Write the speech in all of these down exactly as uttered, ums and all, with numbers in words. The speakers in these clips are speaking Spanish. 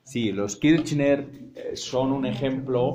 Sí, los Kirchner eh, son un ejemplo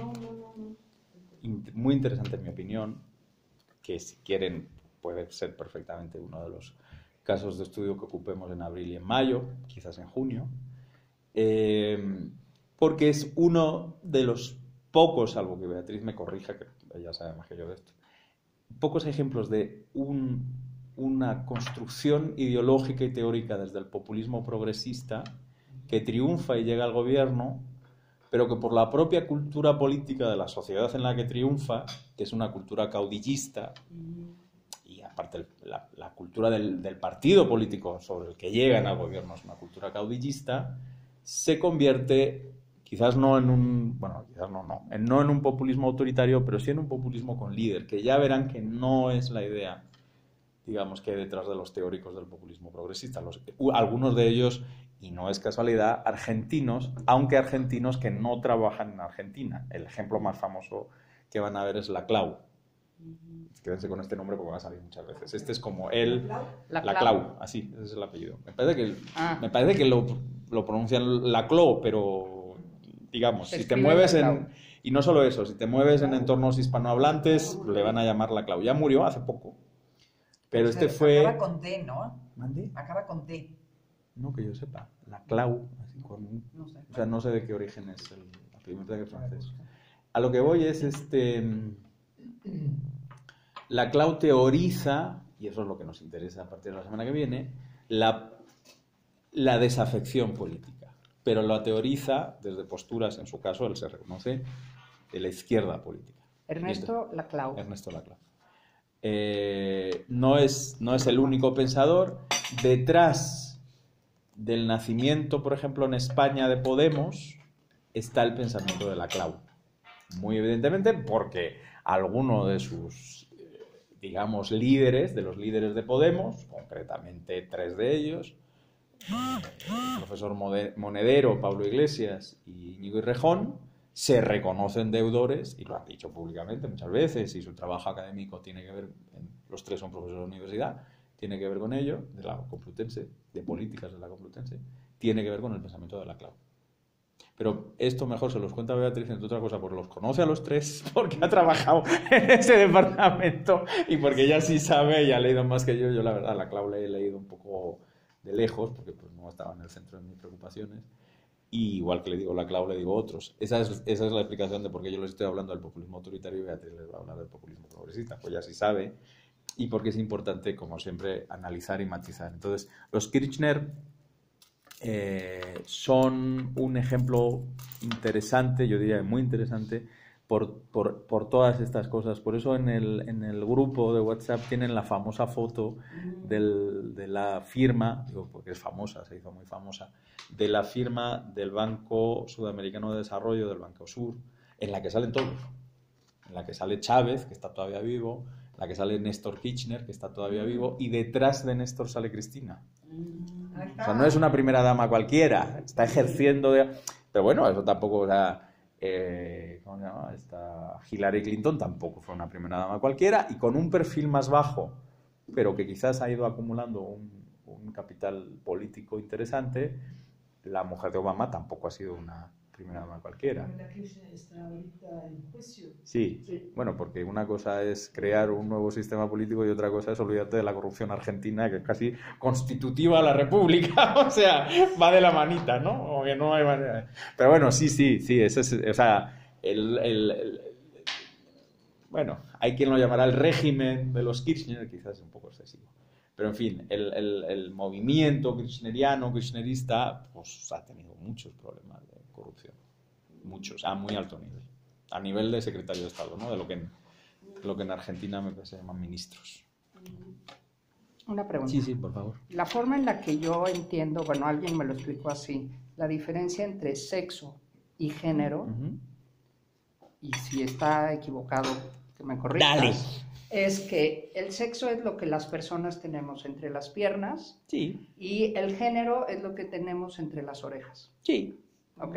in- muy interesante en mi opinión, que si quieren puede ser perfectamente uno de los casos de estudio que ocupemos en abril y en mayo, quizás en junio, eh, porque es uno de los pocos, salvo que Beatriz me corrija, que ella sabe más que yo de esto, pocos ejemplos de un, una construcción ideológica y teórica desde el populismo progresista que triunfa y llega al gobierno, pero que por la propia cultura política de la sociedad en la que triunfa, que es una cultura caudillista, y aparte la, la cultura del, del partido político sobre el que llegan al gobierno es una cultura caudillista, se convierte, quizás no en un, bueno, quizás no, no, en, no en un populismo autoritario, pero sí en un populismo con líder, que ya verán que no es la idea, digamos, que hay detrás de los teóricos del populismo progresista. Los, algunos de ellos, y no es casualidad, argentinos, aunque argentinos que no trabajan en Argentina. El ejemplo más famoso que van a ver es la Clau. Quédense con este nombre porque va a salir muchas veces. Este es como él, la, la Clau. Clau, así, ese es el apellido. Me parece que, ah. me parece que lo, lo pronuncian la Clau, pero digamos, Se si te mueves la en... Y no solo eso, si te mueves en entornos hispanohablantes, le van a llamar la Clau. Ya murió hace poco. Pero este fue... Acaba con D, ¿no? ¿Mande? Acaba con D. No, que yo sepa. La Clau. Así con... No sé. O sea, no sé de qué origen es el apellido que es francés. A lo que voy es este... La Clau teoriza, y eso es lo que nos interesa a partir de la semana que viene, la, la desafección política. Pero la teoriza desde posturas, en su caso, él se reconoce, de la izquierda política. Ernesto Laclau. Ernesto Laclau. Eh, no, es, no es el único pensador. Detrás del nacimiento, por ejemplo, en España de Podemos, está el pensamiento de Laclau. Muy evidentemente porque alguno de sus, digamos, líderes, de los líderes de Podemos, concretamente tres de ellos, el profesor Monedero, Pablo Iglesias y Íñigo Errejón, se reconocen deudores, y lo han dicho públicamente muchas veces, y su trabajo académico tiene que ver, los tres son profesores de la universidad, tiene que ver con ello, de la Complutense, de políticas de la Complutense, tiene que ver con el pensamiento de Laclau. Pero esto mejor se los cuenta Beatriz, entre otra cosa, porque los conoce a los tres, porque ha trabajado en ese departamento y porque ella sí sabe y ha leído más que yo. Yo, la verdad, a Laclau le he leído un poco de lejos, porque pues, no estaba en el centro de mis preocupaciones. Y igual que le digo Laclau, le digo otros. Esa es, esa es la explicación de por qué yo les estoy hablando del populismo autoritario y Beatriz les va a hablar del populismo progresista. Pues ya sí sabe. Y porque es importante, como siempre, analizar y matizar. Entonces, los Kirchner eh, son un ejemplo interesante, yo diría muy interesante, por, por, por todas estas cosas. Por eso en el, en el grupo de WhatsApp tienen la famosa foto del, de la firma, digo porque es famosa, se hizo muy famosa, de la firma del Banco Sudamericano de Desarrollo, del Banco Sur, en la que salen todos. En la que sale Chávez, que está todavía vivo, en la que sale Néstor Kirchner, que está todavía vivo, y detrás de Néstor sale Cristina. O sea, no es una primera dama cualquiera, está ejerciendo de... Pero bueno, eso tampoco, o sea, eh, ¿cómo se llama? Esta Hillary Clinton tampoco fue una primera dama cualquiera, y con un perfil más bajo, pero que quizás ha ido acumulando un, un capital político interesante, la mujer de Obama tampoco ha sido una primera dama cualquiera. La Kirchner está ahorita en juicio. Sí. sí, bueno, porque una cosa es crear un nuevo sistema político y otra cosa es olvidarte de la corrupción argentina, que es casi constitutiva a la república, o sea, va de la manita, ¿no? O que no hay manera. Pero bueno, sí, sí, sí, ese es, o sea, el, el, el, bueno, hay quien lo llamará el régimen de los Kirchner, quizás es un poco excesivo. Pero en fin, el, el, el movimiento kirchneriano, kirchnerista, pues ha tenido muchos problemas de corrupción. Muchos, a muy alto nivel. A nivel de secretario de Estado, ¿no? De lo que en, lo que en Argentina me se llaman ministros. Una pregunta. Sí, sí, por favor. La forma en la que yo entiendo, bueno, alguien me lo explicó así, la diferencia entre sexo y género, uh-huh. y si está equivocado, que me corrijas. Dale. Es que el sexo es lo que las personas tenemos entre las piernas. Sí. Y el género es lo que tenemos entre las orejas. Sí. Ok.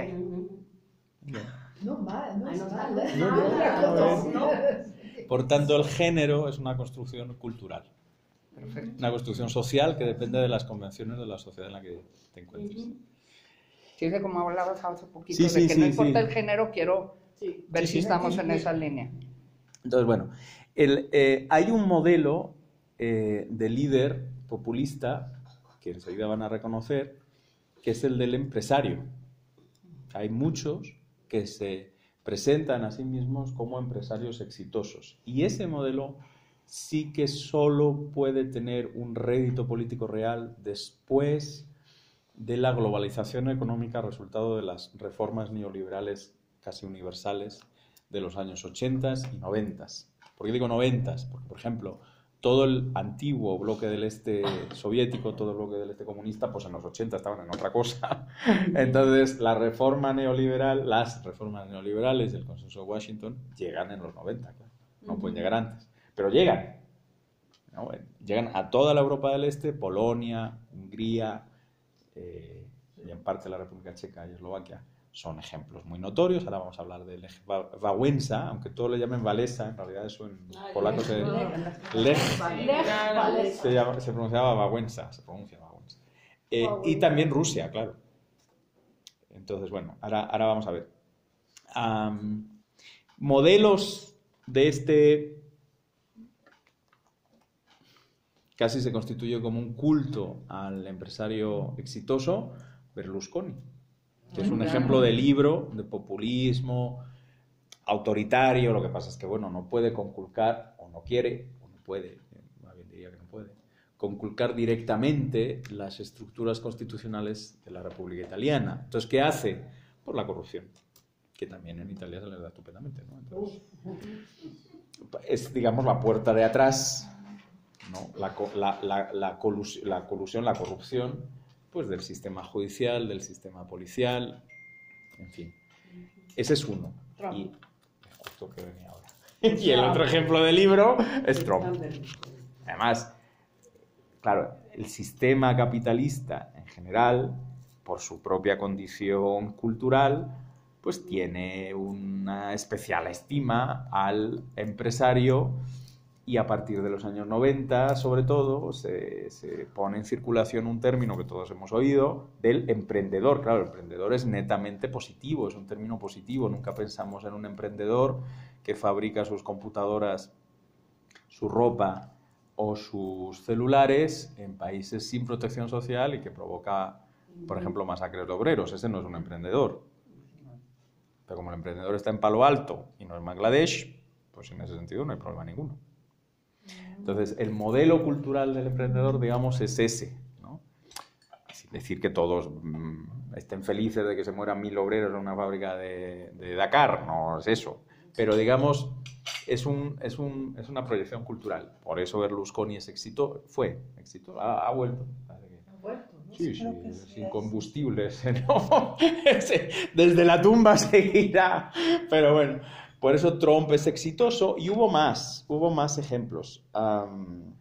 No mal, no, no, mal. No, no, no, no. Por tanto, el género es una construcción cultural. Perfecto. Una construcción social que depende de las convenciones de la sociedad en la que te encuentres. Sí, de como hablabas hace poquito, sí, de sí, que sí, no importa sí. el género, quiero Sí. ver Sí, si sí. estamos en esa línea. Entonces, bueno, el, eh, hay un modelo eh, de líder populista, que enseguida van a reconocer, que es el del empresario. Hay muchos que se presentan a sí mismos como empresarios exitosos. Y ese modelo sí que solo puede tener un rédito político real después de la globalización económica resultado de las reformas neoliberales casi universales de los años ochenta y noventa. ¿Por qué digo noventa? Porque, por ejemplo, todo el antiguo bloque del este soviético, todo el bloque del este comunista, pues en los ochenta estaban en otra cosa. Entonces, la reforma neoliberal, las reformas neoliberales del Consenso de Washington llegan en los noventa, claro. No pueden llegar antes, pero llegan. ¿No? Llegan a toda la Europa del Este, Polonia, Hungría, eh, y en parte la República Checa y Eslovaquia. Son ejemplos muy notorios. Ahora vamos a hablar de Lech Wałęsa, aunque todos le llamen Walesa, en realidad eso en polaco se, Lech, se, llama, se pronunciaba Wałęsa, se pronuncia Wałęsa. Eh, y también Rusia, claro. Entonces, bueno, ahora, ahora vamos a ver. Um, modelos de este casi se constituye como un culto al empresario exitoso, Berlusconi, que es un ejemplo de libro, de populismo autoritario. Lo que pasa es que, bueno, no puede conculcar, o no quiere, o no puede, más bien diría que no puede, conculcar directamente las estructuras constitucionales de la República Italiana. Entonces, ¿qué hace? Por la corrupción, que también en Italia se le da estupendamente, ¿no? Entonces, es, digamos, la puerta de atrás, ¿no? La, la, la, la, colusión, la colusión, la corrupción, pues del sistema judicial, del sistema policial, en fin. Ese es uno. Y justo que venía ahora. Y el otro ejemplo de libro es Trump. Además, claro, el sistema capitalista en general, por su propia condición cultural, pues tiene una especial estima al empresario. Y a partir de los años noventa, sobre todo, se, se pone en circulación un término que todos hemos oído, del emprendedor. Claro, el emprendedor es netamente positivo, es un término positivo. Nunca pensamos en un emprendedor que fabrica sus computadoras, su ropa o sus celulares en países sin protección social y que provoca, por ejemplo, masacres de obreros. Ese no es un emprendedor. Pero como el emprendedor está en Palo Alto y no en Bangladesh, pues en ese sentido no hay problema ninguno. Entonces, el modelo cultural del emprendedor, digamos, es ese, ¿no? Sin decir que todos mmm, estén felices de que se mueran mil obreros en una fábrica de, de Dakar, no es eso. Pero, digamos, es, un, es, un, es una proyección cultural. Por eso Berlusconi es éxito, fue éxito, ha, ha vuelto. Ha vuelto, ¿no? Sí, sí, sí, sin combustibles, ¿no? Desde la tumba seguirá. Pero bueno. Por eso Trump es exitoso y hubo más, hubo más ejemplos. Um,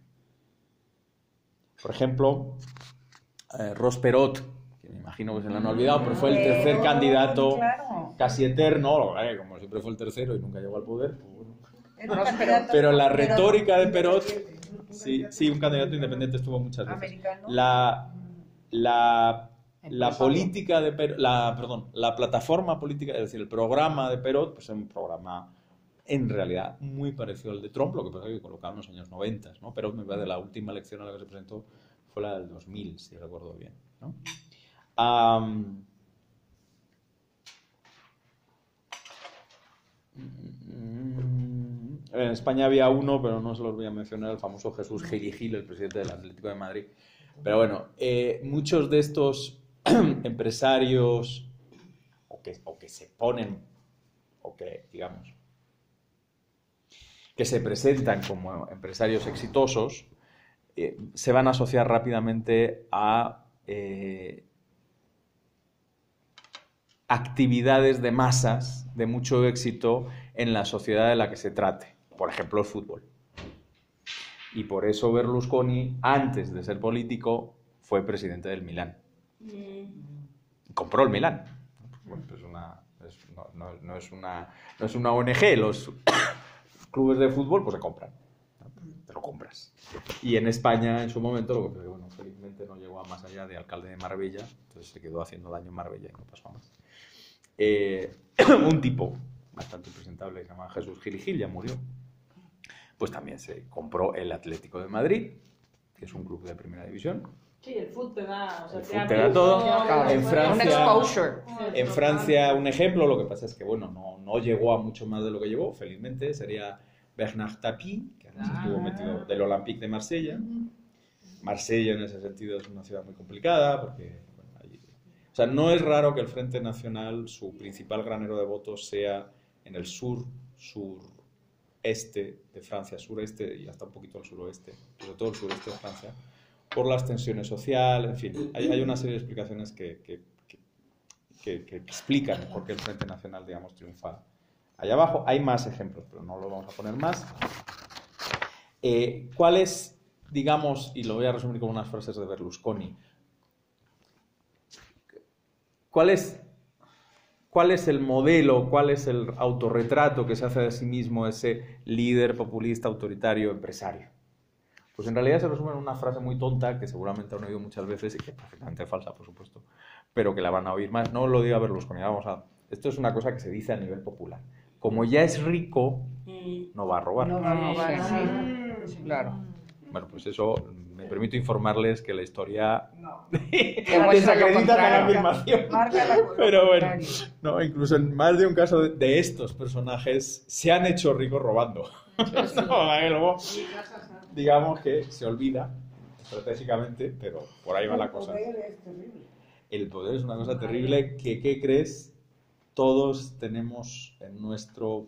por ejemplo, eh, Ross Perot, que me imagino que se lo han olvidado, pero fue el tercer oh, candidato claro. casi eterno, eh, como siempre fue el tercero y nunca llegó al poder. Pues bueno. Era un candidato, pero la pero retórica de Perot, sí, sí, un candidato independiente estuvo muchas veces. Americano. La, la La política de Perot, la, perdón, la plataforma política, es decir, el programa de Perot, pues es un programa en realidad muy parecido al de Trump, lo que pasa es que colocaron en los años noventa, ¿no? Perot, me parece, la última elección a la que se presentó fue la del dos mil, si recuerdo bien, ¿no? Um, en España había uno, pero no se los voy a mencionar, el famoso Jesús Gil Gil, el presidente del Atlético de Madrid. Pero bueno, eh, muchos de estos empresarios o que, o que se ponen o que, digamos, que se presentan como empresarios exitosos eh, se van a asociar rápidamente a eh, actividades de masas de mucho éxito en la sociedad de la que se trate, por ejemplo el fútbol. Y por eso Berlusconi, antes de ser político, fue presidente del Milán. Mm. Compró el Milán. Bueno, pues una, es, no, no, no, es una, no es una O N G, los clubes de fútbol pues se compran. te lo compras. Y en España, en su momento, lo que bueno, felizmente no llegó a más allá de alcalde de Marbella, entonces se quedó haciendo daño en Marbella y no pasó a más. Eh, un tipo bastante presentable, que se llama Jesús Gil y Gil, ya murió, pues también se compró el Atlético de Madrid, que es un club de primera división. Sí, el fútbol te da, o sea, el fútbol te da todo. Claro, en Francia, un exposure. En Francia, un ejemplo, lo que pasa es que bueno, no, no llegó a mucho más de lo que llegó, felizmente, sería Bernard Tapie, que además ah. estuvo metido del Olympique de Marsella. Marsella en ese sentido es una ciudad muy complicada, porque bueno, allí, o sea, no es raro que el Frente Nacional, su principal granero de votos sea en el sur, sureste de Francia, sureste y hasta un poquito el suroeste, sobre todo el sureste de Francia, por las tensiones sociales, en fin, hay, hay una serie de explicaciones que, que, que, que, que explican por qué el Frente Nacional, digamos, triunfa allá abajo. Hay más ejemplos, pero no lo vamos a poner más. Eh, ¿Cuál es, digamos, y lo voy a resumir con unas frases de Berlusconi, cuál es, cuál es el modelo, cuál es el autorretrato que se hace de sí mismo ese líder populista, autoritario, empresario? Pues en realidad se resume en una frase muy tonta que seguramente han oído muchas veces y que es perfectamente falsa, por supuesto, pero que la van a oír más. No lo diga Berlusconi, vamos a... Esto es una cosa que se dice a nivel popular. Como ya es rico, no va a robar. No va a robar, sí. Sí, claro. Bueno, pues eso, me permito informarles que la historia no. desacredita la afirmación. Pero bueno, no, incluso en más de un caso de, de estos personajes se han hecho ricos robando. No, luego, digamos que se olvida estratégicamente, pero por ahí va la cosa. El poder es terrible. El poder es una cosa terrible que, ¿qué crees? Todos tenemos en nuestro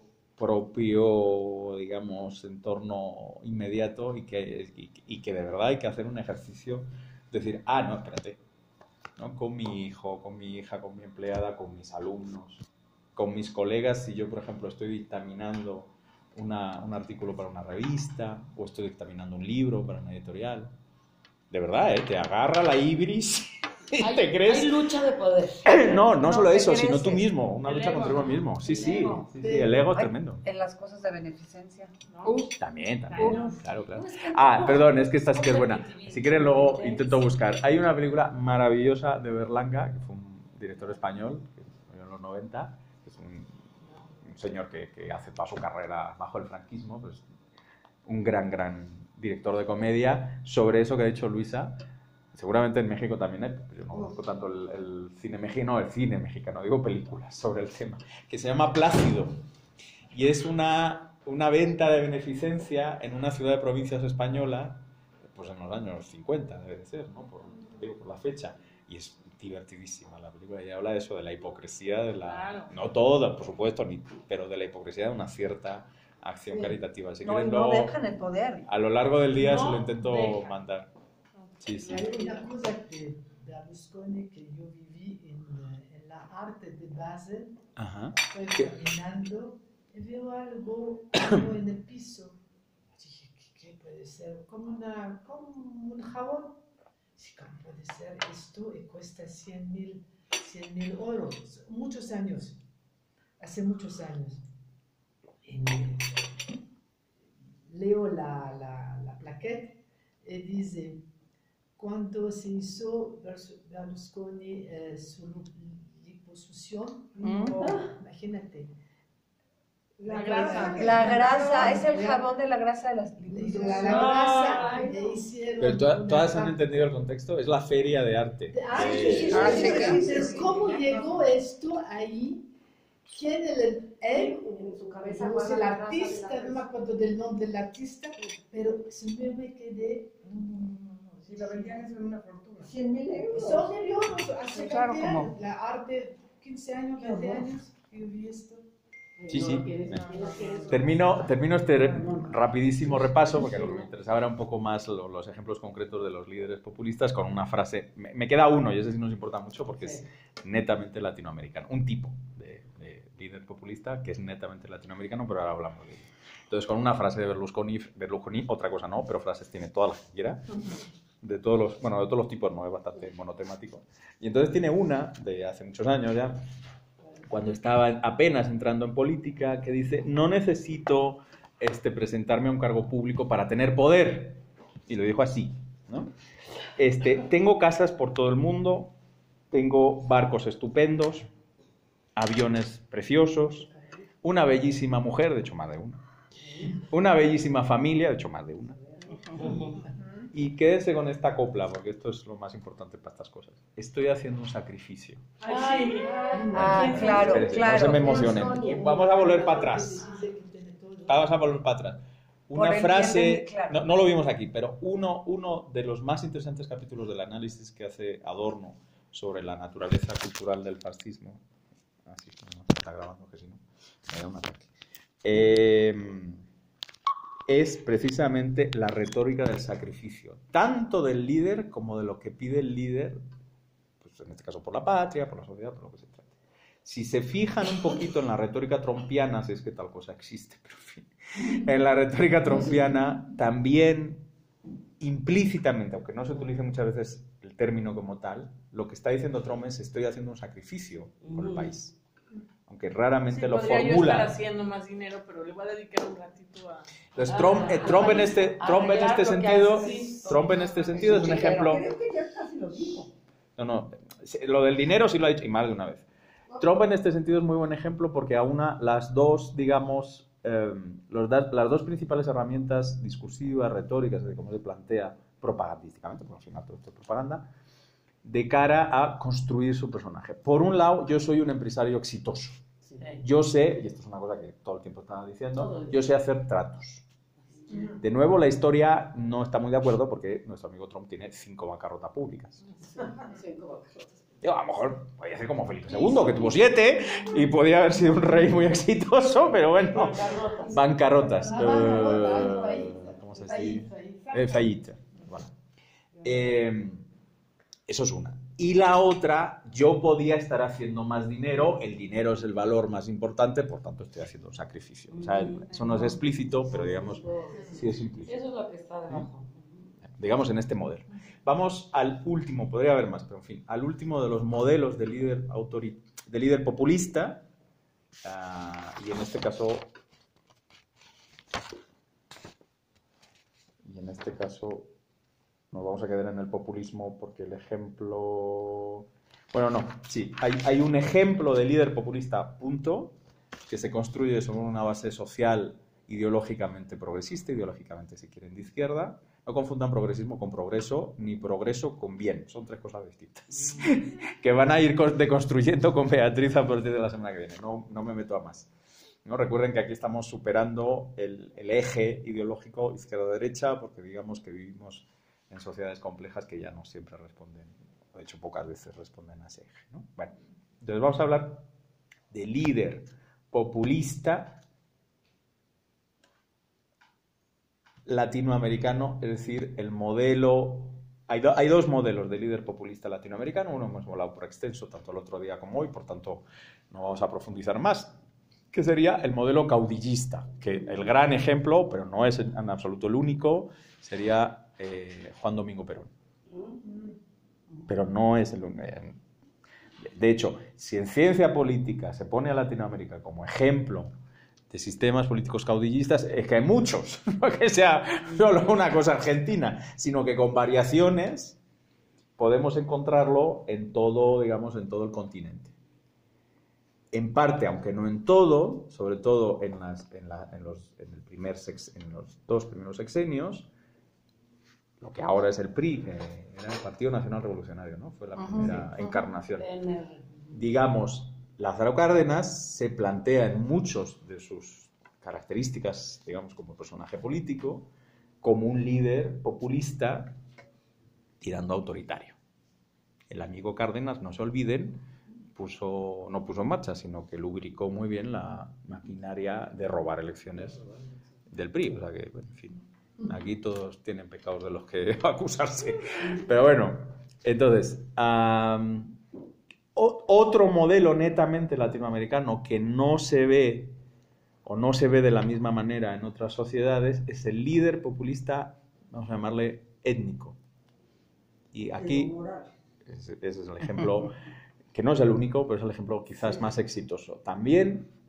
propio, digamos, entorno inmediato y que, y, y que de verdad hay que hacer un ejercicio de decir, ah, no, espérate, ¿no? Con mi hijo, con mi hija, con mi empleada, con mis alumnos, con mis colegas, si yo, por ejemplo, estoy dictaminando Una, un artículo para una revista o estoy dictaminando un libro para una editorial. De verdad, ¿eh? Te agarra la ibris y hay, te crees... Hay lucha de poder. No, no, no solo eso, creces. sino tú mismo. Una El lucha ego, contra uno ¿no? mismo. Sí, El sí, ego. sí, sí. El ego es Ay, tremendo. en las cosas de beneficencia, ¿no? Uh, También, también. Uf. Claro, claro. Ah, perdón, es que esta sí que es buena. Si quieren luego intento buscar. Hay una película maravillosa de Berlanga, que fue un director español, que murió en los noventa, que es un... un señor que, que hace toda su carrera bajo el franquismo, pues un gran, gran director de comedia, sobre eso que ha dicho Luisa. Seguramente en México también hay, pero yo no conozco tanto el, el cine mexicano, no, el cine mexicano, digo películas sobre el tema, que se llama Plácido, y es una, una venta de beneficencia en una ciudad de provincias española, pues en los años cincuenta debe de ser, ¿no? Por, digo, por la fecha, y es divertidísima la película, y habla de eso, de la hipocresía, de la, claro. no toda, por supuesto, ni, pero de la hipocresía de una cierta acción sí. caritativa. Si no, quieren, y no luego, dejan el poder. a lo largo del día No se lo intento deja. mandar. Sí, sí. Hay una cosa de Berlusconi que yo viví en, en la arte de Basel. Ajá. Estoy ¿Qué? caminando y veo algo, algo en el piso. Dije, ¿qué, qué puede ser? Como, una, como un jabón. Sí, ¿cómo puede ser esto? Y cuesta cien mil euros. Muchos años. Hace muchos años. Y me, leo la, la, la plaqueta y dice, cuando se hizo Berlusconi eh, su liposucción, Mm. oh, imagínate. La grasa. La grasa, es el jabón de la grasa de las Y la, la grasa Ay, le no. hicieron. Pero to- una todas han pa- entendido el contexto. Es la feria de arte. Ah, de- sí, sí, sí, Ah, sí, sí, sí, claro. sí, pero ¿cómo llegó esto ahí? ¿Quién es el, él? En su cabeza No guarda sé, el la grasa de la artista, no me grasa. acuerdo del nombre del artista, pero siempre me quedé. No, no, no, no. Si la vendían eso en una fortuna. cien mil euros. Son millones, hace Claro, cantidad, como- la arte, quince años, Qué veinte horror. años, que yo vi esto. Sí, sí. No quieres- no quieres- Termino, termino este re- rapidísimo repaso, porque lo que me interesaba era un poco más lo- los ejemplos concretos de los líderes populistas, con una frase. Me, me queda uno, y ese sí nos importa mucho, porque es netamente latinoamericano. Un tipo de, de líder populista que es netamente latinoamericano, pero ahora hablamos de ello. Entonces, con una frase de Berlusconi, Berlusconi, otra cosa no, pero frases tiene todas las que quiera. De todos los, bueno, de todos los tipos, no, es bastante monotemático. Y entonces tiene una, de hace muchos años ya, cuando estaba apenas entrando en política, que dice, no necesito este, presentarme a un cargo público para tener poder. Y lo dijo así, ¿no? Este, tengo casas por todo el mundo, tengo barcos estupendos, aviones preciosos, una bellísima mujer, de hecho más de una, una bellísima familia, de hecho más de una. Y quédese con esta copla, porque esto es lo más importante para estas cosas. Estoy haciendo un sacrificio. Ay, ah, claro, Espérese, claro. no se me emocionen. Vamos a volver para atrás. Vamos a volver para atrás. Una Por el frase, bien de- claro. no, no lo vimos aquí, pero uno, uno de los más interesantes capítulos del análisis que hace Adorno sobre la naturaleza cultural del fascismo. Así que no se está grabando, que si no, me da un ataque. Eh, es precisamente la retórica del sacrificio, tanto del líder como de lo que pide el líder, pues en este caso por la patria, por la sociedad, por lo que se trate. Si se fijan un poquito en la retórica trompiana, si es que tal cosa existe, pero en fin, en la retórica trompiana también implícitamente, aunque no se utilice muchas veces el término como tal, lo que está diciendo Trump es estoy haciendo un sacrificio por el país. Aunque raramente Sí, lo podría yo formula. estar haciendo más dinero, pero le voy a dedicar un ratito a... Entonces, Trump, eh, Trump en este, Trump en este sentido, Trump en este sentido es un ejemplo. Creo que ya casi lo dijo. No, no, lo del dinero sí lo ha dicho, y más de una vez. Trump en este sentido es muy buen ejemplo porque aúna las dos, digamos, eh, los da, las dos principales herramientas discursivas, retóricas, de cómo se plantea propagandísticamente, porque al final todo esto es propaganda, de cara a construir su personaje. Por un lado, yo soy un empresario exitoso. Yo sé, y esto es una cosa que todo el tiempo estaba diciendo, yo sé hacer tratos. De nuevo, la historia no está muy de acuerdo porque nuestro amigo Trump tiene cinco bancarrotas públicas. Yo, a lo mejor podía ser como Felipe segundo, que tuvo siete, y podía haber sido un rey muy exitoso, pero bueno, bancarrotas. Eh, ¿Cómo se dice? Eh, fallita. Bueno. Eh, eso es una. Y la otra, yo podía estar haciendo más dinero, el dinero es el valor más importante, por tanto estoy haciendo un sacrificio. O sea, eso no es explícito, pero digamos, sí es implícito. Eso es lo que está debajo. Digamos en este modelo. Vamos al último, podría haber más, pero en fin, al último de los modelos de líder, autori de líder populista, uh, y en este caso, y en este caso nos vamos a quedar en el populismo porque el ejemplo, bueno no, sí, hay, hay un ejemplo de líder populista, punto, que se construye sobre una base social ideológicamente progresista, ideológicamente si quieren de izquierda. No confundan progresismo con progreso, ni progreso con bien. Son tres cosas distintas. Que van a ir deconstruyendo con Beatriz a partir de la semana que viene. No, no me meto a más. ¿No? Recuerden que aquí estamos superando el, el eje ideológico izquierda-derecha porque digamos que vivimos en sociedades complejas que ya no siempre responden, de hecho pocas veces responden a ese eje, ¿no? Bueno, entonces vamos a hablar de líder populista latinoamericano, es decir, el modelo... Hay, do, hay dos modelos de líder populista latinoamericano, uno hemos hablado por extenso tanto el otro día como hoy, por tanto no vamos a profundizar más, que sería el modelo caudillista, que el gran ejemplo, pero no es en absoluto el único, sería eh, Juan Domingo Perón. Pero no es el único. De hecho, si en ciencia política se pone a Latinoamérica como ejemplo de sistemas políticos caudillistas, es que hay muchos, no que sea solo una cosa argentina, sino que con variaciones podemos encontrarlo en todo, digamos, en todo el continente. En parte, aunque no en todo, sobre todo en, las, en, la, en, los, en, el primer sex, en los dos primeros sexenios, lo que ahora es el P R I, que era el Partido Nacional Revolucionario, ¿no? Fue la primera uh-huh. encarnación. Uh-huh. Digamos, Lázaro Cárdenas se plantea en muchos de sus características, digamos, como personaje político, como un líder populista tirando autoritario. El amigo Cárdenas, no se olviden, puso, no puso en marcha, sino que lubricó muy bien la maquinaria de robar elecciones del P R I. O sea que, bueno, en fin, aquí todos tienen pecados de los que acusarse. Pero bueno, entonces... Um, otro modelo netamente latinoamericano que no se ve o no se ve de la misma manera en otras sociedades es el líder populista, vamos a llamarle étnico. Y aquí, ese, ese es el ejemplo, que no es el único, pero es el ejemplo quizás más exitoso. También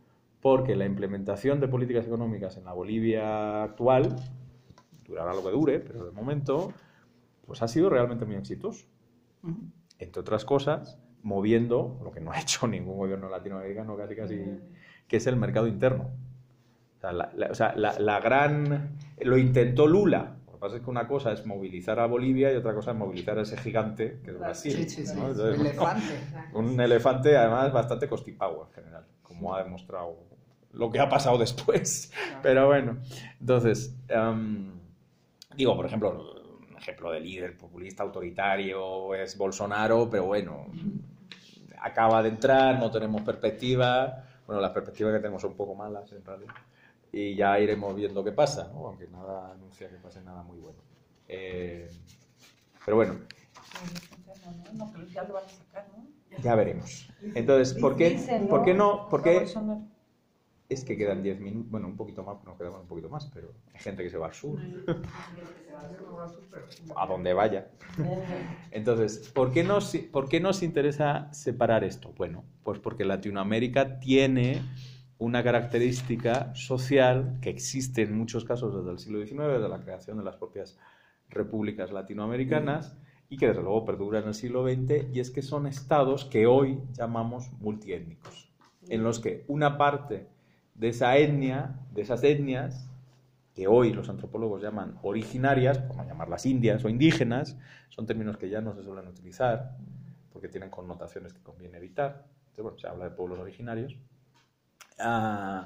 porque la implementación de políticas económicas en la Bolivia actual, durará lo que dure, pero de momento, pues ha sido realmente muy exitoso. Uh-huh. Entre otras cosas, moviendo lo que no ha hecho ningún gobierno latinoamericano casi casi, que es el mercado interno. O sea, la, la, o sea, la, la gran... Lo intentó Lula. Lo que pasa es que una cosa es movilizar a Bolivia y otra cosa es movilizar a ese gigante que es Brasil. Sí, sí, sí. ¿no? Entonces, elefante. Un elefante, además, bastante costipado en general, como ha demostrado lo que ha pasado después. Pero bueno, entonces, um, digo, por ejemplo, un ejemplo de líder populista autoritario es Bolsonaro, pero bueno, acaba de entrar, no tenemos perspectiva. Bueno, las perspectivas que tenemos son un poco malas, en realidad. Y ya iremos viendo qué pasa, ¿no? Aunque nada anuncia que pase nada muy bueno. Eh, pero bueno. Ya veremos. Entonces, ¿por qué, ¿por qué no? ¿Por qué? Es que quedan diez minutos, bueno, un poquito más, nos quedamos un poquito más, pero hay gente que se va al sur. A donde vaya. Entonces, ¿por qué, nos, ¿por qué nos interesa separar esto? Bueno, pues porque Latinoamérica tiene una característica social que existe en muchos casos desde el siglo diecinueve, desde la creación de las propias repúblicas latinoamericanas, y que desde luego perdura en el siglo veinte, y es que son estados que hoy llamamos multiétnicos, en los que una parte de esa etnia, de esas etnias, que hoy los antropólogos llaman originarias, por no llamarlas indias o indígenas, son términos que ya no se suelen utilizar, porque tienen connotaciones que conviene evitar. Entonces, bueno, se habla de pueblos originarios. Uh,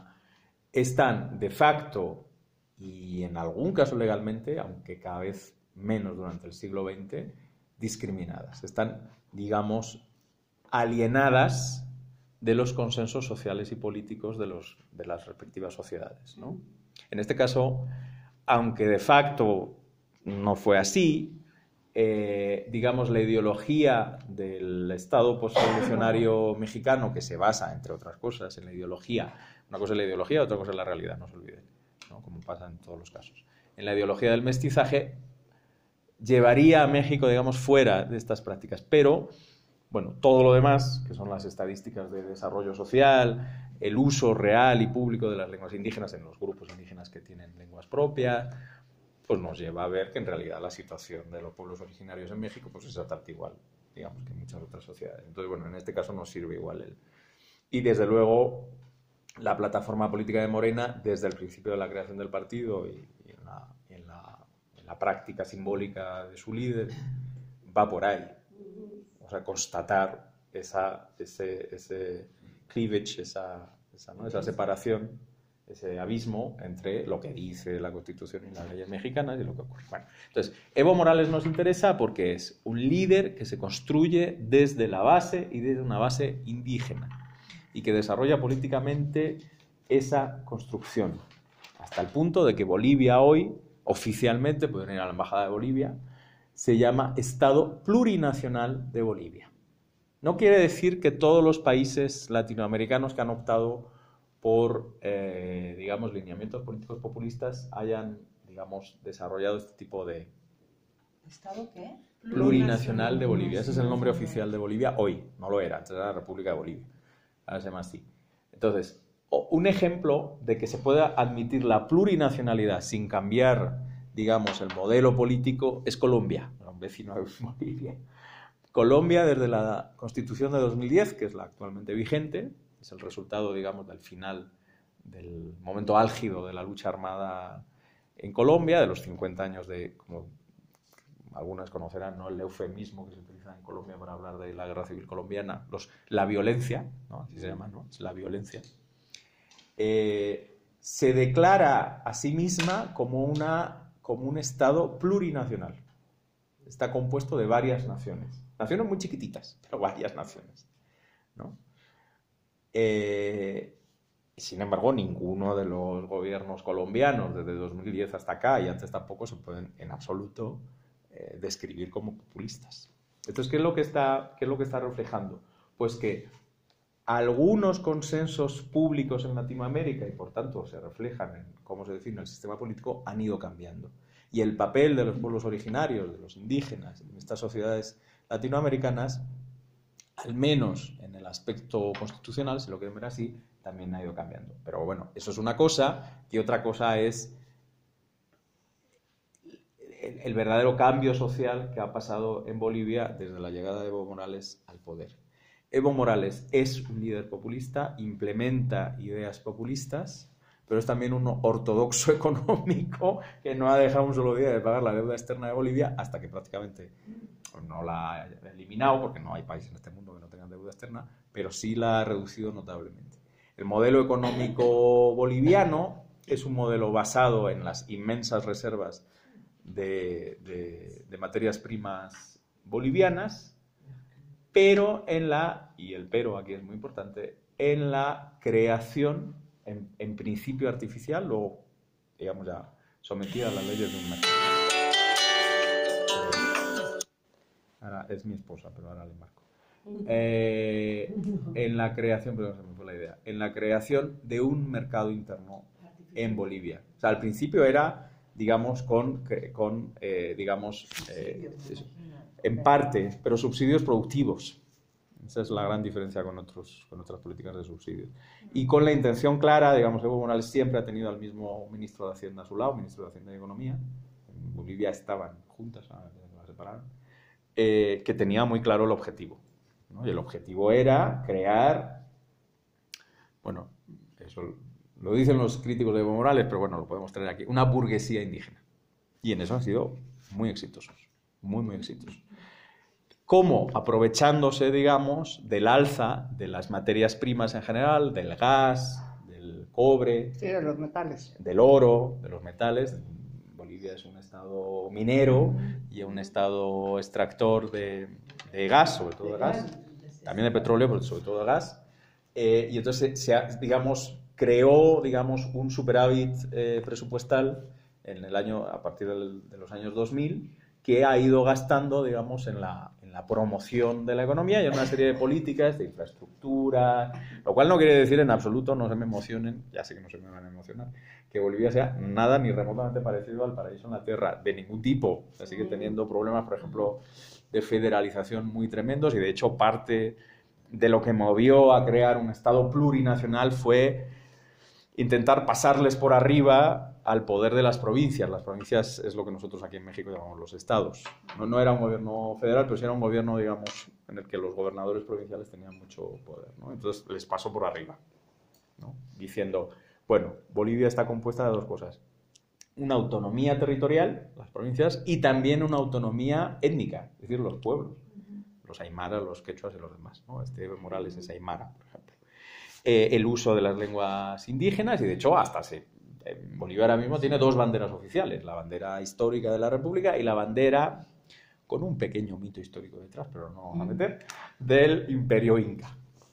están de facto y en algún caso legalmente, aunque cada vez menos durante el siglo veinte, discriminadas. Están, digamos, alienadas de los consensos sociales y políticos de, los, de las respectivas sociedades, ¿no? En este caso, aunque de facto no fue así, eh, digamos, la ideología del Estado postrevolucionario mexicano, que se basa, entre otras cosas, en la ideología, una cosa es la ideología, otra cosa es la realidad, no se olviden, ¿no? Como pasa en todos los casos. En la ideología del mestizaje, llevaría a México, digamos, fuera de estas prácticas, pero, bueno, todo lo demás, que son las estadísticas de desarrollo social, el uso real y público de las lenguas indígenas en los grupos indígenas que tienen lenguas propias, pues nos lleva a ver que en realidad la situación de los pueblos originarios en México pues es exactamente igual, digamos, que en muchas otras sociedades. Entonces, bueno, en este caso nos sirve igual el... Y desde luego, la plataforma política de Morena, desde el principio de la creación del partido y, y en, la, en, la, en la práctica simbólica de su líder, va por ahí. O sea, constatar esa, ese, ese cleavage, esa, esa, ¿no? esa separación, ese abismo entre lo que dice la Constitución y las leyes mexicanas y lo que ocurre. Bueno, entonces, Evo Morales nos interesa porque es un líder que se construye desde la base y desde una base indígena y que desarrolla políticamente esa construcción hasta el punto de que Bolivia hoy, oficialmente, pueden ir a la Embajada de Bolivia, se llama Estado Plurinacional de Bolivia. No quiere decir que todos los países latinoamericanos que han optado por, eh, digamos, lineamientos políticos populistas hayan, digamos, desarrollado este tipo de... ¿Estado qué? Plurinacional de Bolivia. Ese es el nombre oficial de Bolivia hoy. No lo era, antes era la República de Bolivia. Ahora se llama así. Entonces, un ejemplo de que se pueda admitir la plurinacionalidad sin cambiar, digamos, el modelo político es Colombia, un vecino de Bolivia. Colombia, desde la Constitución de dos mil diez, que es la actualmente vigente, es el resultado, digamos, del final, del momento álgido de la lucha armada en Colombia, de los cincuenta años de, como algunas conocerán, ¿no?, el eufemismo que se utiliza en Colombia para hablar de la guerra civil colombiana, los, la violencia, ¿no?, así se llama, ¿no?, es la violencia. Eh, se declara a sí misma como, una, como un Estado plurinacional. Está compuesto de varias naciones. Naciones muy chiquititas, pero varias naciones, ¿no? Eh, sin embargo, ninguno de los gobiernos colombianos desde dos mil diez hasta acá, y antes tampoco, se pueden en absoluto eh, describir como populistas. Entonces, ¿qué es lo que está, qué es lo que está reflejando? Pues que algunos consensos públicos en Latinoamérica, y por tanto se reflejan en cómo se define el sistema político, han ido cambiando. Y el papel de los pueblos originarios, de los indígenas, en estas sociedades latinoamericanas, al menos en el aspecto constitucional, si lo quieren ver así, también ha ido cambiando. Pero bueno, eso es una cosa, y otra cosa es el, el verdadero cambio social que ha pasado en Bolivia desde la llegada de Evo Morales al poder. Evo Morales es un líder populista, implementa ideas populistas, pero es también un ortodoxo económico que no ha dejado un solo día de pagar la deuda externa de Bolivia hasta que prácticamente no la ha eliminado, porque no hay país en este mundo que no tengan deuda externa, pero sí la ha reducido notablemente. El modelo económico boliviano es un modelo basado en las inmensas reservas de, de, de materias primas bolivianas, pero en la, y el pero aquí es muy importante, en la creación, en, en principio artificial, luego, digamos ya, sometida a las leyes de un mercado. Ahora es mi esposa, pero ahora le marco. Eh, en la creación, perdón, se me fue la idea, en la creación de un mercado interno en Bolivia. O sea, al principio era, digamos, con, con eh, digamos, eh, en parte, pero subsidios productivos. Esa es la gran diferencia con, otros, con otras políticas de subsidios. Y con la intención clara, digamos, Evo Morales siempre ha tenido al mismo ministro de Hacienda a su lado, ministro de Hacienda y Economía. En Bolivia estaban juntas, ahora se las separaron, eh, que tenía muy claro el objetivo, ¿no? Y el objetivo era crear, bueno, eso lo dicen los críticos de Evo Morales, pero bueno, lo podemos traer aquí, una burguesía indígena. Y en eso han sido muy exitosos, muy, muy exitosos. ¿Cómo? Aprovechándose, digamos, del alza de las materias primas en general, del gas, del cobre, sí, de los metales, del oro, de los metales. Bolivia es un estado minero y un estado extractor de, de gas, sobre todo de gas, también de petróleo, pero sobre todo de gas. Eh, y entonces, se ha, digamos, creó, digamos, un superávit eh, presupuestal en el año, a partir del, de los años dos mil, que ha ido gastando, digamos, en la, en la promoción de la economía y en una serie de políticas de infraestructura, lo cual no quiere decir en absoluto, no se me emocionen, ya sé que no se me van a emocionar, que Bolivia sea nada ni remotamente parecido al paraíso en la tierra, de ningún tipo. O sea, sigue teniendo problemas, por ejemplo, de federalización muy tremendos, y de hecho parte de lo que movió a crear un Estado plurinacional fue intentar pasarles por arriba al poder de las provincias. Las provincias es lo que nosotros aquí en México llamamos los estados. No, no era un gobierno federal, pero sí era un gobierno, digamos, en el que los gobernadores provinciales tenían mucho poder, ¿no? Entonces les pasó por arriba, ¿no? Diciendo, bueno, Bolivia está compuesta de dos cosas. Una autonomía territorial, las provincias, y también una autonomía étnica, es decir, los pueblos. Los aymaras, los quechuas y los demás, ¿no? Este Evo Morales es aymara, por ejemplo. Eh, el uso de las lenguas indígenas, y de hecho hasta se... Bolivia ahora mismo tiene dos banderas oficiales, la bandera histórica de la República y la bandera, con un pequeño mito histórico detrás, pero no vamos a meter, del Imperio Inca.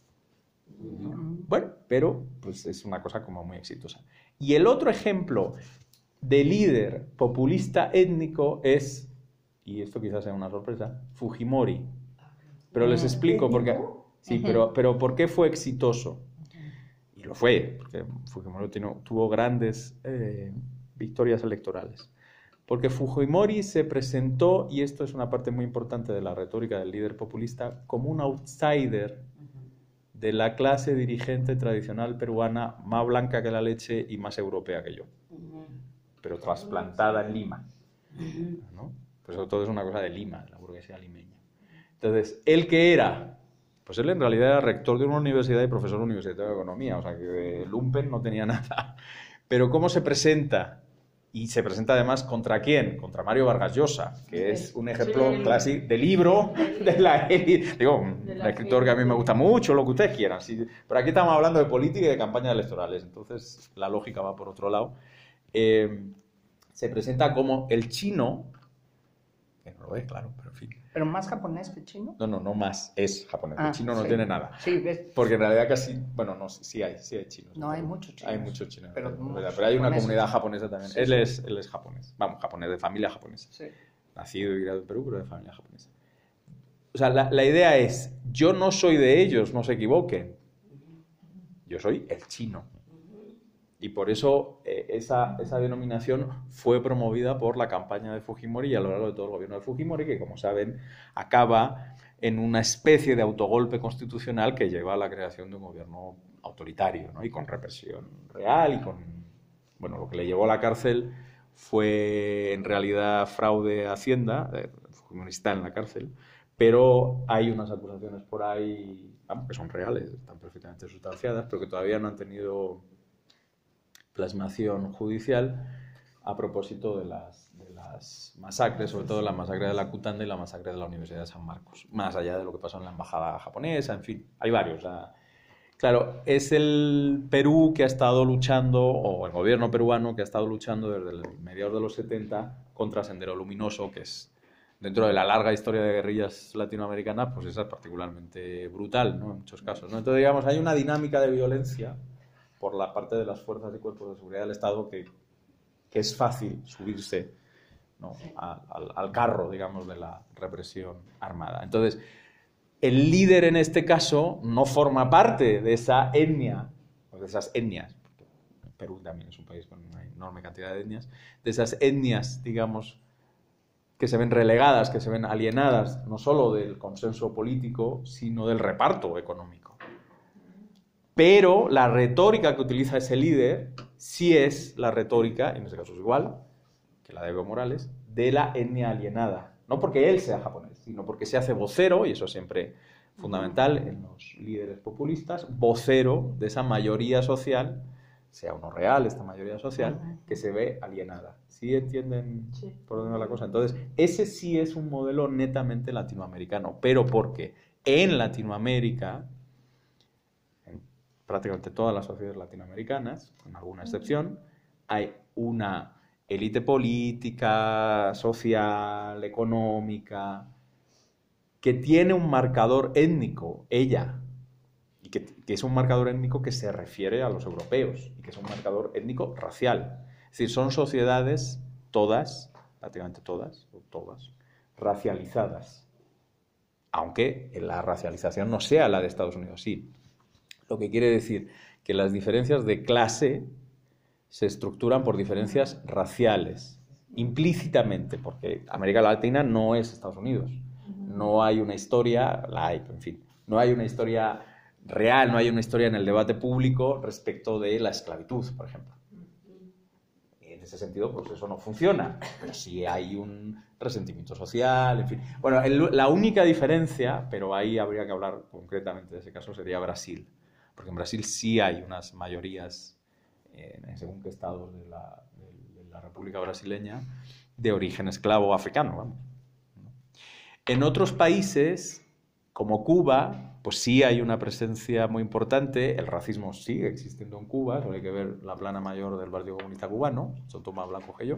Bueno, pero pues es una cosa como muy exitosa. Y el otro ejemplo de líder populista étnico es, y esto quizás sea una sorpresa, Fujimori. Pero les explico por qué. Sí, pero, pero ¿por qué fue exitoso? Y lo fue, porque Fujimori tuvo, tuvo grandes eh, victorias electorales. Porque Fujimori se presentó, y esto es una parte muy importante de la retórica del líder populista, como un outsider de la clase dirigente tradicional peruana, más blanca que la leche y más europea que yo, pero trasplantada en Lima, ¿no? Pues eso todo es una cosa de Lima, la burguesía limeña. Entonces, ¿él qué era? Pues él en realidad era rector de una universidad y profesor universitario de economía, o sea que de lumpen no tenía nada. Pero ¿cómo se presenta? Y se presenta además ¿contra quién? Contra Mario Vargas Llosa, que es un ejemplo sí, clásico de libro de la élite. Digo, un escritor que a mí me gusta mucho, lo que ustedes quieran. Sí, pero aquí estamos hablando de política y de campañas electorales, entonces la lógica va por otro lado. Eh, se presenta como el chino, que no lo es, claro, pero en fin. ¿Pero más japonés que chino? No, no, no más, es japonés. Ah, el chino no sí. tiene nada. Sí, ¿ves? Porque en realidad casi, bueno, no, sí hay, sí hay chinos. No, hay muchos chinos. Hay muchos chinos, pero, pero, muchos pero hay una japoneses. comunidad japonesa también. Sí, él, sí. Es, él es japonés, vamos, japonés, de familia japonesa. Sí. Nacido y criado en Perú, pero de familia japonesa. O sea, la, la idea es, yo no soy de ellos, no se equivoquen. Yo soy el chino. Y por eso eh, esa, esa denominación fue promovida por la campaña de Fujimori y a lo largo de todo el gobierno de Fujimori, que como saben, acaba en una especie de autogolpe constitucional que lleva a la creación de un gobierno autoritario, ¿no? Y con represión real y con... Bueno, lo que le llevó a la cárcel fue en realidad fraude a Hacienda, eh, está en la cárcel, pero hay unas acusaciones por ahí, vamos, que son reales, están perfectamente sustanciadas, pero que todavía no han tenido plasmación judicial a propósito de las, de las masacres, sobre todo la masacre de la Cutanda y la masacre de la Universidad de San Marcos, más allá de lo que pasó en la embajada japonesa, en fin, hay varios. ¿eh? Claro, es el Perú que ha estado luchando, o el gobierno peruano que ha estado luchando desde mediados de los setenta contra Sendero Luminoso, que es, dentro de la larga historia de guerrillas latinoamericanas, pues esa es particularmente brutal, ¿no? En muchos casos, ¿no? Entonces, digamos, hay una dinámica de violencia por la parte de las fuerzas y cuerpos de seguridad del Estado que, que es fácil subirse, ¿no? al, al, al carro, digamos, de la represión armada. Entonces, el líder en este caso no forma parte de esa etnia, o de esas etnias, porque Perú también es un país con una enorme cantidad de etnias, de esas etnias, digamos, que se ven relegadas, que se ven alienadas, no solo del consenso político, sino del reparto económico. Pero la retórica que utiliza ese líder sí es la retórica, en este caso es igual que la de Evo Morales, de la etnia alienada. No porque él sea japonés, sino porque se hace vocero, y eso es siempre fundamental en los líderes populistas, vocero de esa mayoría social, sea uno real, esta mayoría social, que se ve alienada. ¿Sí entienden sí. por dónde va la cosa? Entonces, ese sí es un modelo netamente latinoamericano, pero porque en Latinoamérica, en prácticamente todas las sociedades latinoamericanas, con alguna excepción, hay una élite política, social, económica, que tiene un marcador étnico, ella, y que, que es un marcador étnico que se refiere a los europeos, y que es un marcador étnico racial. Es decir, son sociedades todas, prácticamente todas, o todas, racializadas. Aunque la racialización no sea la de Estados Unidos, sí. Lo que quiere decir que las diferencias de clase se estructuran por diferencias raciales, implícitamente, porque América Latina no es Estados Unidos. No hay una historia, la hay, en fin, no hay una historia real, no hay una historia en el debate público respecto de la esclavitud, por ejemplo. En ese sentido, pues eso no funciona, pero sí hay un resentimiento social, en fin. Bueno, el, la única diferencia, pero ahí habría que hablar concretamente de ese caso, sería Brasil, porque en Brasil sí hay unas mayorías, eh, según qué estados de la, de, de la República Brasileña, de origen esclavo africano, vamos. En otros países, como Cuba, pues sí hay una presencia muy importante, el racismo sigue existiendo en Cuba, solo hay que ver la plana mayor del Partido Comunista Cubano, son más blancos que yo,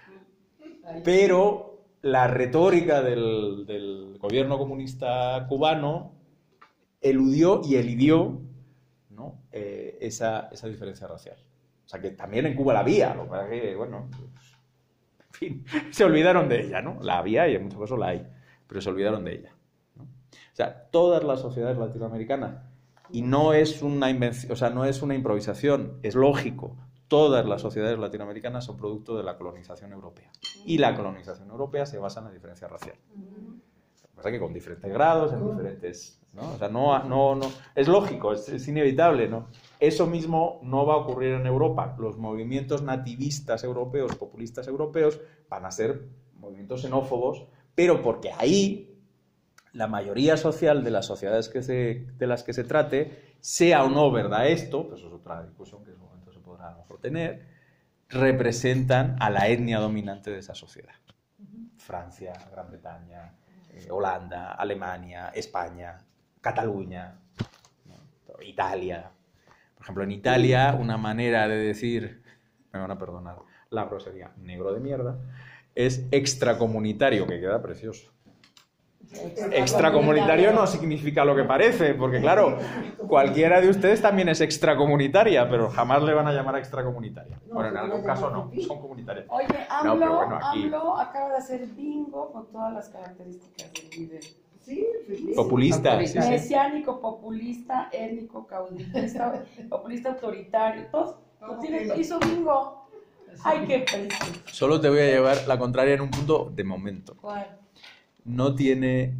pero la retórica del, del gobierno comunista cubano eludió y elidió, ¿no? eh, esa, esa diferencia racial. O sea que también en Cuba la había, lo que pasa es que, bueno, en fin, se olvidaron de ella, ¿no? La había y en muchos casos la hay, pero se olvidaron de ella, ¿no? O sea, todas las sociedades latinoamericanas, y no es una invención, o sea, no es una improvisación, es lógico, todas las sociedades latinoamericanas son producto de la colonización europea. Y la colonización europea se basa en la diferencia racial. Lo que pasa es que con diferentes grados, en diferentes, ¿no? O sea, no, no, no, es lógico, es, es inevitable, ¿no? Eso mismo no va a ocurrir en Europa. Los movimientos nativistas europeos, populistas europeos, van a ser movimientos xenófobos, pero porque ahí la mayoría social de las sociedades que se, de las que se trate, sea o no verdad esto, pues eso es otra discusión que en su momento se podrá a lo mejor tener, representan a la etnia dominante de esa sociedad. Francia, Gran Bretaña, eh, Holanda, Alemania, España, Cataluña, ¿no? Italia. Por ejemplo, en Italia, una manera de decir, me van a perdonar la grosería, negro de mierda, es extracomunitario, que queda precioso. Extracomunitario no significa lo que parece, porque claro, cualquiera de ustedes también es extracomunitaria, pero jamás le van a llamar extracomunitaria. Bueno, en algún caso no, son comunitarias. Oye, AMLO, no, pero bueno, aquí... AMLO acaba de hacer bingo con todas las características del líder. Sí, feliz. Populista, sí, sí. Mesiánico, populista, étnico, caudillista, populista autoritario, todo, lo tiene, hizo bingo. Ay, qué precio. Solo te voy a llevar la contraria en un punto de momento. ¿Cuál? No tiene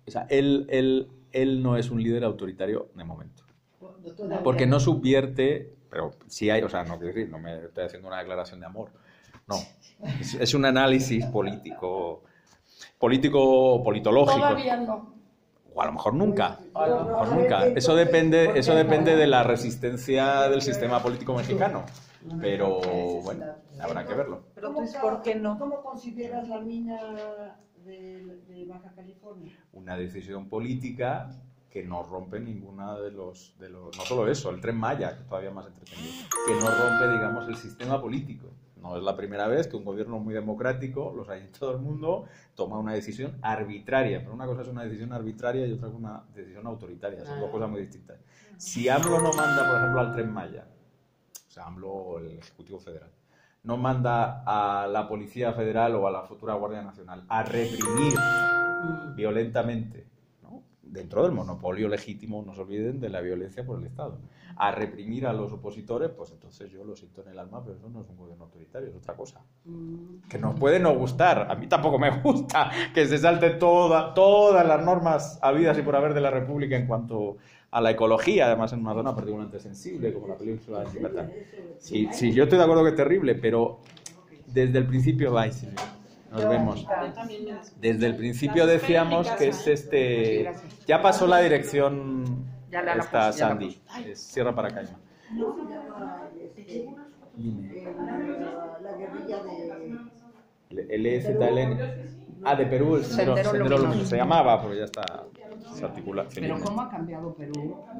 O sea, él, él, él no es un líder autoritario de momento. Porque no subvierte, pero sí hay, o sea, no quiero decir, no me estoy haciendo una declaración de amor. No, es, es un análisis político, político, politológico. Todavía no. O a lo mejor nunca, a lo mejor nunca. Eso depende, eso depende de la resistencia del sistema político mexicano. Pero bueno, habrá que verlo. Pero tú, ¿por qué no? ¿Cómo consideras la mina de, de Baja California? Una decisión política que no rompe ninguna de los, de los... No solo eso, el Tren Maya, que es todavía más entretenido, que no rompe, digamos, el sistema político. No es la primera vez que un gobierno muy democrático, los hay en todo el mundo, toma una decisión arbitraria. Pero una cosa es una decisión arbitraria y otra es una decisión autoritaria. Son dos cosas muy distintas. Si AMLO no manda, por ejemplo, al Tren Maya, o sea, AMLO, el Ejecutivo Federal, no manda a la Policía Federal o a la futura Guardia Nacional a reprimir violentamente, ¿no? Dentro del monopolio legítimo, no se olviden de la violencia por el Estado, a reprimir a los opositores, pues entonces yo lo siento en el alma, pero eso no es un gobierno autoritario, es otra cosa. Que nos puede no gustar, a mí tampoco me gusta que se salte toda, todas las normas habidas y por haber de la República en cuanto a la ecología, además en una zona particularmente sensible como la península de Yucatán. Sí, sí, yo estoy de acuerdo que es terrible, pero desde el principio, bye, Silvia, nos vemos. Desde el principio decíamos que es este... Ya pasó la dirección Ya la- la esta puse, ya la Sandy, es Sierra Paracaima. No, se llama este, eh, la, la guerrilla de... El E Z L N. Ah, de Perú, el Sendero, Sendero Sendero Luminoso. Luminoso se llamaba, pero ya está, se articula. Pero ¿cómo ha cambiado Perú?